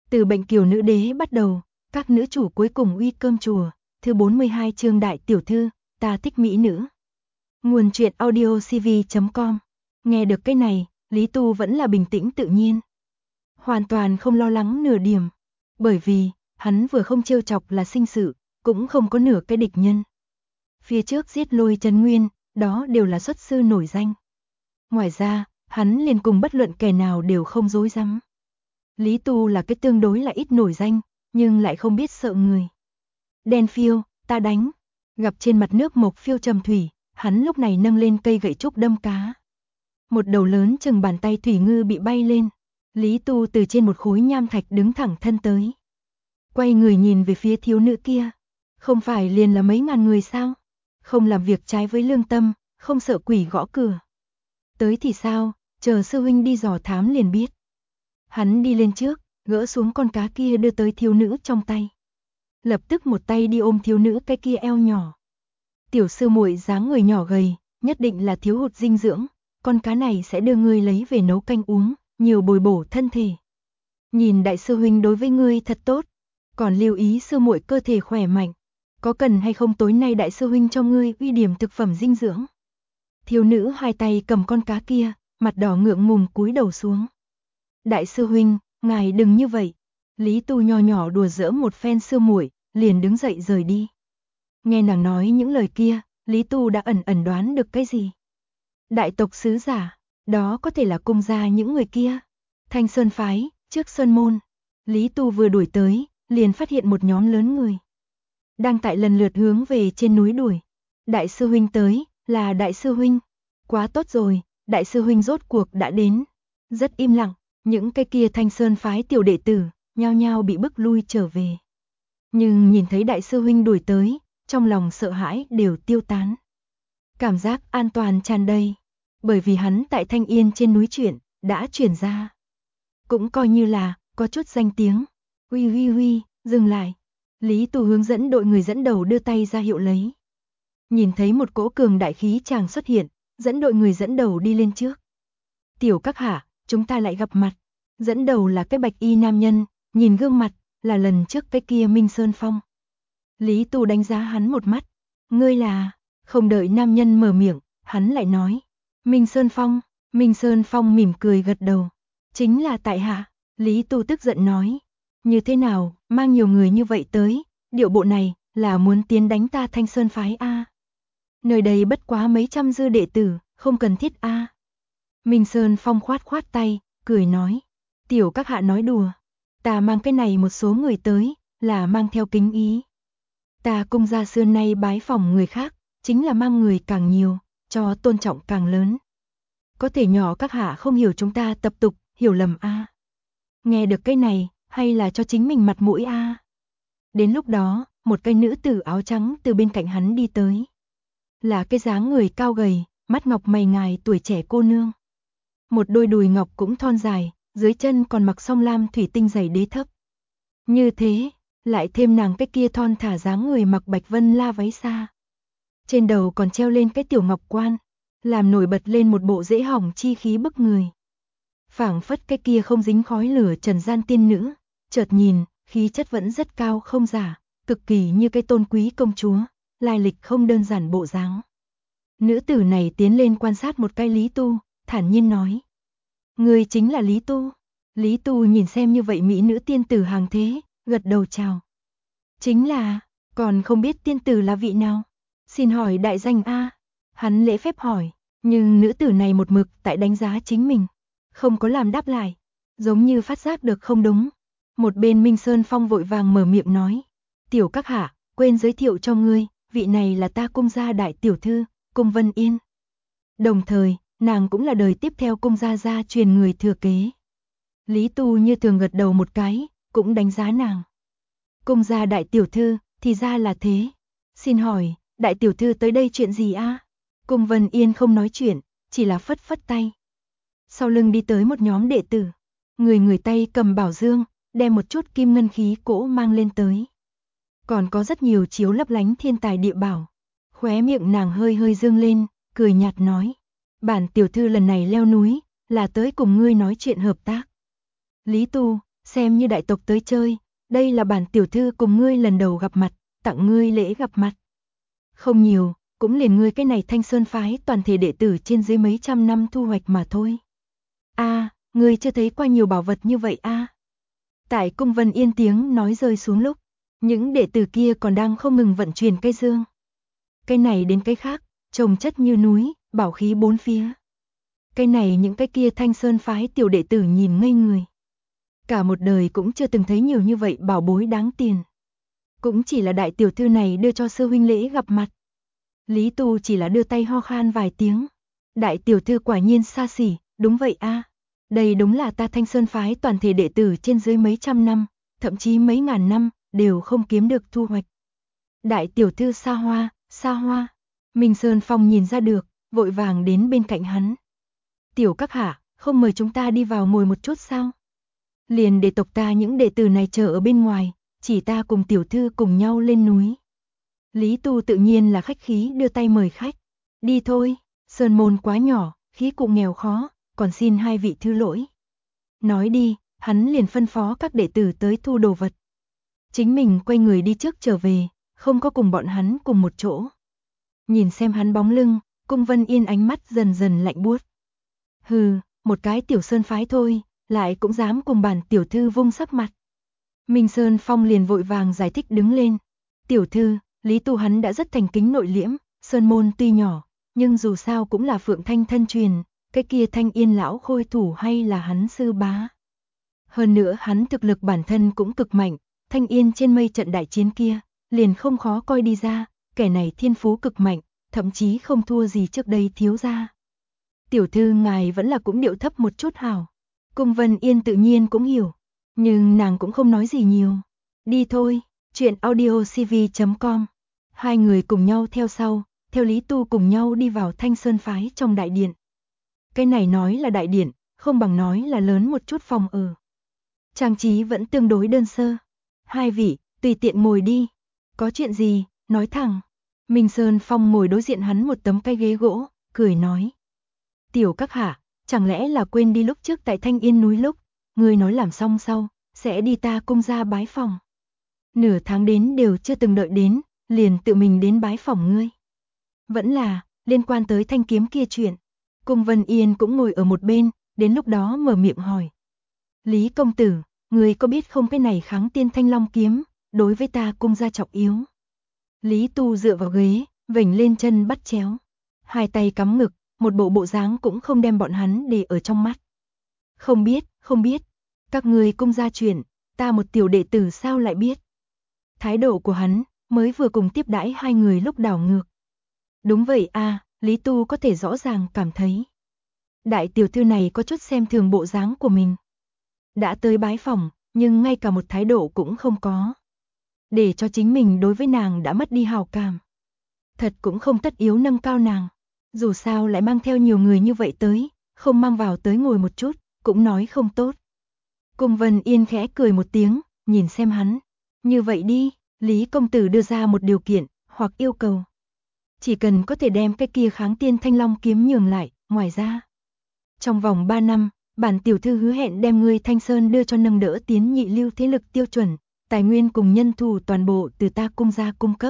Từ bệnh kiều nữ đế bắt đầu, các nữ chủ cuối cùng uy cơm chùa, thứ 42 chương đại tiểu thư, ta thích mỹ nữ. Nguồn truyện audio cv.com. Nghe được cái này, Lý Tu vẫn là bình tĩnh tự nhiên. Hoàn toàn không lo lắng nửa điểm. Bởi vì, hắn vừa không trêu chọc là sinh sự, cũng không có nửa cái địch nhân. Phía trước giết Lôi Trấn Nguyên, đó đều là xuất sư nổi danh. Ngoài ra, hắn liền cùng bất luận kẻ nào đều không dối rắm. Lý Tu là cái tương đối là ít nổi danh, nhưng lại không biết sợ người. Đen phiêu, ta đánh. Gặp trên mặt nước mộc phiêu trầm thủy, hắn lúc này nâng lên cây gậy trúc đâm cá. Một đầu lớn chừng bàn tay thủy ngư bị bay lên. Lý Tu từ trên một khối nham thạch đứng thẳng thân tới. Quay người nhìn về phía thiếu nữ kia. Không phải liền là mấy ngàn người sao? Không làm việc trái với lương tâm, không sợ quỷ gõ cửa. Tới thì sao, chờ sư huynh đi dò thám liền biết. Hắn đi lên trước, gỡ xuống con cá kia đưa tới thiếu nữ trong tay. Lập tức một tay đi ôm thiếu nữ cái kia eo nhỏ. Tiểu sư muội dáng người nhỏ gầy, nhất định là thiếu hụt dinh dưỡng, con cá này sẽ đưa ngươi lấy về nấu canh uống, nhiều bồi bổ thân thể. Nhìn đại sư huynh đối với ngươi thật tốt, còn lưu ý sư muội cơ thể khỏe mạnh, có cần hay không tối nay đại sư huynh cho ngươi uy điểm thực phẩm dinh dưỡng. Thiếu nữ hai tay cầm con cá kia, mặt đỏ ngượng ngùng cúi đầu xuống. Đại sư huynh, ngài đừng như vậy. Lý Tu nho nhỏ đùa giỡn một phen sư muội, liền đứng dậy rời đi. Nghe nàng nói những lời kia, Lý Tu đã ẩn ẩn đoán được cái gì. Đại tộc sứ giả, đó có thể là cung gia những người kia. Thanh Sơn phái, trước Sơn môn. Lý Tu vừa đuổi tới, liền phát hiện một nhóm lớn người. Đang tại lần lượt hướng về trên núi đuổi. Đại sư huynh tới, là đại sư huynh. Quá tốt rồi, đại sư huynh rốt cuộc đã đến. Rất im lặng, những cái kia Thanh Sơn phái tiểu đệ tử, nhao nhao bị bức lui trở về. Nhưng nhìn thấy đại sư huynh đuổi tới, trong lòng sợ hãi đều tiêu tán. Cảm giác an toàn tràn đầy, bởi vì hắn tại Thanh Yên trên núi chuyện, đã chuyển ra. Cũng coi như là, có chút danh tiếng. Huy huy huy, dừng lại. Lý Tu hướng dẫn đội người dẫn đầu đưa tay ra hiệu lấy. Nhìn thấy một cỗ cường đại khí chàng xuất hiện, dẫn đội người dẫn đầu đi lên trước. Tiểu các hạ, chúng ta lại gặp mặt. Dẫn đầu là cái bạch y nam nhân, nhìn gương mặt, là lần trước cái kia Minh Sơn Phong. Lý Tu đánh giá hắn một mắt. Ngươi là, không đợi nam nhân mở miệng, hắn lại nói. Minh Sơn Phong, Minh Sơn Phong mỉm cười gật đầu. Chính là tại hạ, Lý Tu tức giận nói. Như thế nào, mang nhiều người như vậy tới, điệu bộ này, là muốn tiến đánh ta Thanh Sơn phái A. Nơi đây bất quá mấy trăm dư đệ tử, không cần thiết A. Minh Sơn Phong khoát khoát tay, cười nói. Tiểu các hạ nói đùa. Ta mang cái này một số người tới, là mang theo kính ý. Ta cung gia xưa nay bái phỏng người khác, chính là mang người càng nhiều, cho tôn trọng càng lớn. Có thể nhỏ các hạ không hiểu chúng ta tập tục, hiểu lầm A. Nghe được cái này, hay là cho chính mình mặt mũi A. Đến lúc đó, một cái nữ tử áo trắng từ bên cạnh hắn đi tới. Là cái dáng người cao gầy, mắt ngọc mày ngài tuổi trẻ cô nương. Một đôi đùi ngọc cũng thon dài, dưới chân còn mặc song lam thủy tinh giày đế thấp. Như thế, lại thêm nàng cái kia thon thả dáng người mặc bạch vân la váy xa. Trên đầu còn treo lên cái tiểu ngọc quan, làm nổi bật lên một bộ dễ hỏng chi khí bức người. Phảng phất cái kia không dính khói lửa trần gian tiên nữ, chợt nhìn, khí chất vẫn rất cao không giả, cực kỳ như cái tôn quý công chúa, lai lịch không đơn giản bộ dáng. Nữ tử này tiến lên quan sát một cái Lý Tu, thản nhiên nói. Người chính là Lý Tu. Lý Tu nhìn xem như vậy mỹ nữ tiên tử hàng thế, gật đầu chào. Chính là, còn không biết tiên tử là vị nào? Xin hỏi đại danh A. Hắn lễ phép hỏi, nhưng nữ tử này một mực tại đánh giá chính mình. Không có làm đáp lại, giống như phát giác được không đúng. Một bên Minh Sơn Phong vội vàng mở miệng nói. Tiểu các hạ, quên giới thiệu cho ngươi, vị này là ta cung gia đại tiểu thư, cung Vân Yên. Đồng thời, nàng cũng là đời tiếp theo cung gia truyền người thừa kế. Lý Tu như thường gật đầu một cái, cũng đánh giá nàng. Cung gia đại tiểu thư, thì ra là thế. Xin hỏi, đại tiểu thư tới đây chuyện gì a? Cung Vân Yên không nói chuyện, chỉ là phất phất tay. Sau lưng đi tới một nhóm đệ tử. Người tay cầm bảo dương, đem một chút kim ngân khí cỗ mang lên tới. Còn có rất nhiều chiếu lấp lánh thiên tài địa bảo. Khóe miệng nàng hơi hơi dương lên, cười nhạt nói. Bản tiểu thư lần này leo núi, là tới cùng ngươi nói chuyện hợp tác. Lý Tu, xem như đại tộc tới chơi, đây là bản tiểu thư cùng ngươi lần đầu gặp mặt, tặng ngươi lễ gặp mặt. Không nhiều, cũng liền ngươi cái này Thanh Sơn phái toàn thể đệ tử trên dưới mấy trăm năm thu hoạch mà thôi. Ngươi chưa thấy qua nhiều bảo vật như vậy a. Tại cung Vân Yên tiếng nói rơi xuống lúc, những đệ tử kia còn đang không ngừng vận chuyển cây dương. Cây này đến cây khác, trồng chất như núi, bảo khí bốn phía. Cây này những cái kia Thanh Sơn phái tiểu đệ tử nhìn ngây người. Cả một đời cũng chưa từng thấy nhiều như vậy bảo bối đáng tiền. Cũng chỉ là đại tiểu thư này đưa cho sư huynh lễ gặp mặt. Lý Tu chỉ là đưa tay ho khan vài tiếng. Đại tiểu thư quả nhiên xa xỉ, đúng vậy a. Đây đúng là ta Thanh Sơn phái toàn thể đệ tử trên dưới mấy trăm năm, thậm chí mấy ngàn năm, đều không kiếm được thu hoạch. Đại tiểu thư xa hoa, xa hoa. Minh Sơn Phong nhìn ra được, vội vàng đến bên cạnh hắn. Tiểu các hạ, không mời chúng ta đi vào ngồi một chút sao? Liền để tộc ta những đệ tử này chờ ở bên ngoài, chỉ ta cùng tiểu thư cùng nhau lên núi. Lý Tu tự nhiên là khách khí đưa tay mời khách. Đi thôi, sơn môn quá nhỏ, khí cụ nghèo khó, còn xin hai vị thứ lỗi. Nói đi, hắn liền phân phó các đệ tử tới thu đồ vật. Chính mình quay người đi trước trở về, không có cùng bọn hắn cùng một chỗ. Nhìn xem hắn bóng lưng, cung Vân Yên ánh mắt dần dần lạnh buốt. Hừ, một cái tiểu sơn phái thôi, lại cũng dám cùng bản tiểu thư vung sắc mặt. Minh Sơn Phong liền vội vàng giải thích đứng lên. Tiểu thư, Lý Tu hắn đã rất thành kính nội liễm, sơn môn tuy nhỏ, nhưng dù sao cũng là Phượng Thanh thân truyền, cái kia Thanh Yên lão khôi thủ hay là hắn sư bá. Hơn nữa hắn thực lực bản thân cũng cực mạnh, Thanh Yên trên mây trận đại chiến kia, liền không khó coi đi ra, kẻ này thiên phú cực mạnh, thậm chí không thua gì trước đây thiếu gia. Tiểu thư ngài vẫn là cũng điệu thấp một chút hảo. Cung Vân Yên tự nhiên cũng hiểu, nhưng nàng cũng không nói gì nhiều. Đi thôi, chuyện audiocv.com. Hai người cùng nhau theo sau, theo Lý Tu cùng nhau đi vào Thanh Sơn phái trong đại điện. Cái này nói là đại điện, không bằng nói là lớn một chút phòng ở. Trang trí vẫn tương đối đơn sơ. Hai vị, tùy tiện ngồi đi. Có chuyện gì, nói thẳng. Minh Sơn Phong ngồi đối diện hắn một tấm cái ghế gỗ, cười nói. Tiểu các hạ, chẳng lẽ là quên đi lúc trước tại Thanh Yên núi lúc, ngươi nói làm xong sau, sẽ đi ta cung ra bái phòng. Nửa tháng đến đều chưa từng đợi đến, liền tự mình đến bái phòng ngươi. Vẫn là, liên quan tới thanh kiếm kia chuyện. Cung Vân Yên cũng ngồi ở một bên, đến lúc đó mở miệng hỏi. Lý công tử, ngươi có biết không cái này kháng tiên thanh long kiếm, đối với ta cung gia trọng yếu. Lý Tu dựa vào ghế, vểnh lên chân bắt chéo. Hai tay cắm ngực, một bộ bộ dáng cũng không đem bọn hắn để ở trong mắt. Không biết, không biết. Các ngươi cung gia chuyện, ta một tiểu đệ tử sao lại biết. Thái độ của hắn, mới vừa cùng tiếp đãi hai người lúc đảo ngược. Đúng vậy a, Lý Tu có thể rõ ràng cảm thấy. Đại tiểu thư này có chút xem thường bộ dáng của mình. Đã tới bái phòng, nhưng ngay cả một thái độ cũng không có. Để cho chính mình đối với nàng đã mất đi hào cảm. Thật cũng không tất yếu nâng cao nàng. Dù sao lại mang theo nhiều người như vậy tới, không mang vào tới ngồi một chút, cũng nói không tốt. Cung Vân Yên khẽ cười một tiếng, nhìn xem hắn. Như vậy đi, Lý công tử đưa ra một điều kiện, hoặc yêu cầu. Chỉ cần có thể đem cái kia kháng tiên thanh long kiếm nhường lại, ngoài ra. Trong vòng 3 năm, bản tiểu thư hứa hẹn đem ngươi Thanh Sơn đưa cho nâng đỡ tiến nhị lưu thế lực tiêu chuẩn, tài nguyên cùng nhân thủ toàn bộ từ ta cung gia cung cấp.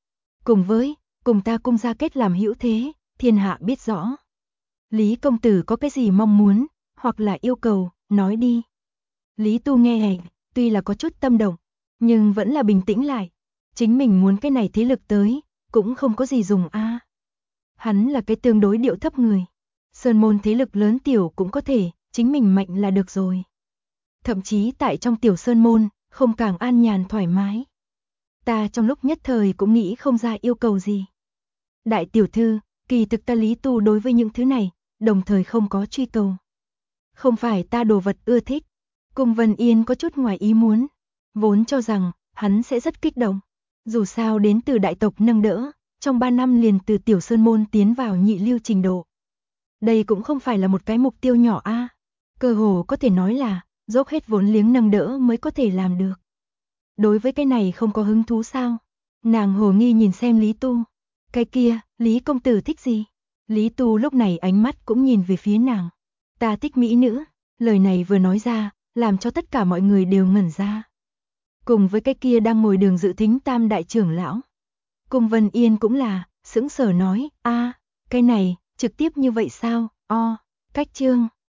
Cùng ta cung gia kết làm hữu thế, thiên hạ biết rõ. Lý công tử có cái gì mong muốn, hoặc là yêu cầu, nói đi. Lý Tu nghe, tuy là có chút tâm động, nhưng vẫn là bình tĩnh lại. Chính mình muốn cái này thế lực tới, cũng không có gì dùng a. Hắn là cái tương đối điệu thấp người. Sơn môn thế lực lớn tiểu cũng có thể, chính mình mạnh là được rồi. Thậm chí tại trong tiểu sơn môn, không càng an nhàn thoải mái. Ta trong lúc nhất thời cũng nghĩ không ra yêu cầu gì. Đại tiểu thư, kỳ thực ta Lý Tu đối với những thứ này, đồng thời không có truy cầu. Không phải ta đồ vật ưa thích. Cung Vân Yên có chút ngoài ý muốn. Vốn cho rằng, hắn sẽ rất kích động. Dù sao đến từ đại tộc nâng đỡ, trong 3 năm liền từ tiểu sơn môn tiến vào nhị lưu trình độ. Đây cũng không phải là một cái mục tiêu nhỏ a. Cơ hồ có thể nói là, dốc hết vốn liếng nâng đỡ mới có thể làm được. Đối với cái này không có hứng thú sao? Nàng hồ nghi nhìn xem Lý Tu. Cái kia, Lý công tử thích gì? Lý Tu lúc này ánh mắt cũng nhìn về phía nàng. Ta thích mỹ nữ. Lời này vừa nói ra, làm cho tất cả mọi người đều ngẩn ra. Cùng với cái kia đang ngồi đường dự thính Tam đại trưởng lão. Cung Vân Yên cũng là, sững sờ nói, a, cái này, trực tiếp như vậy sao, cách chương.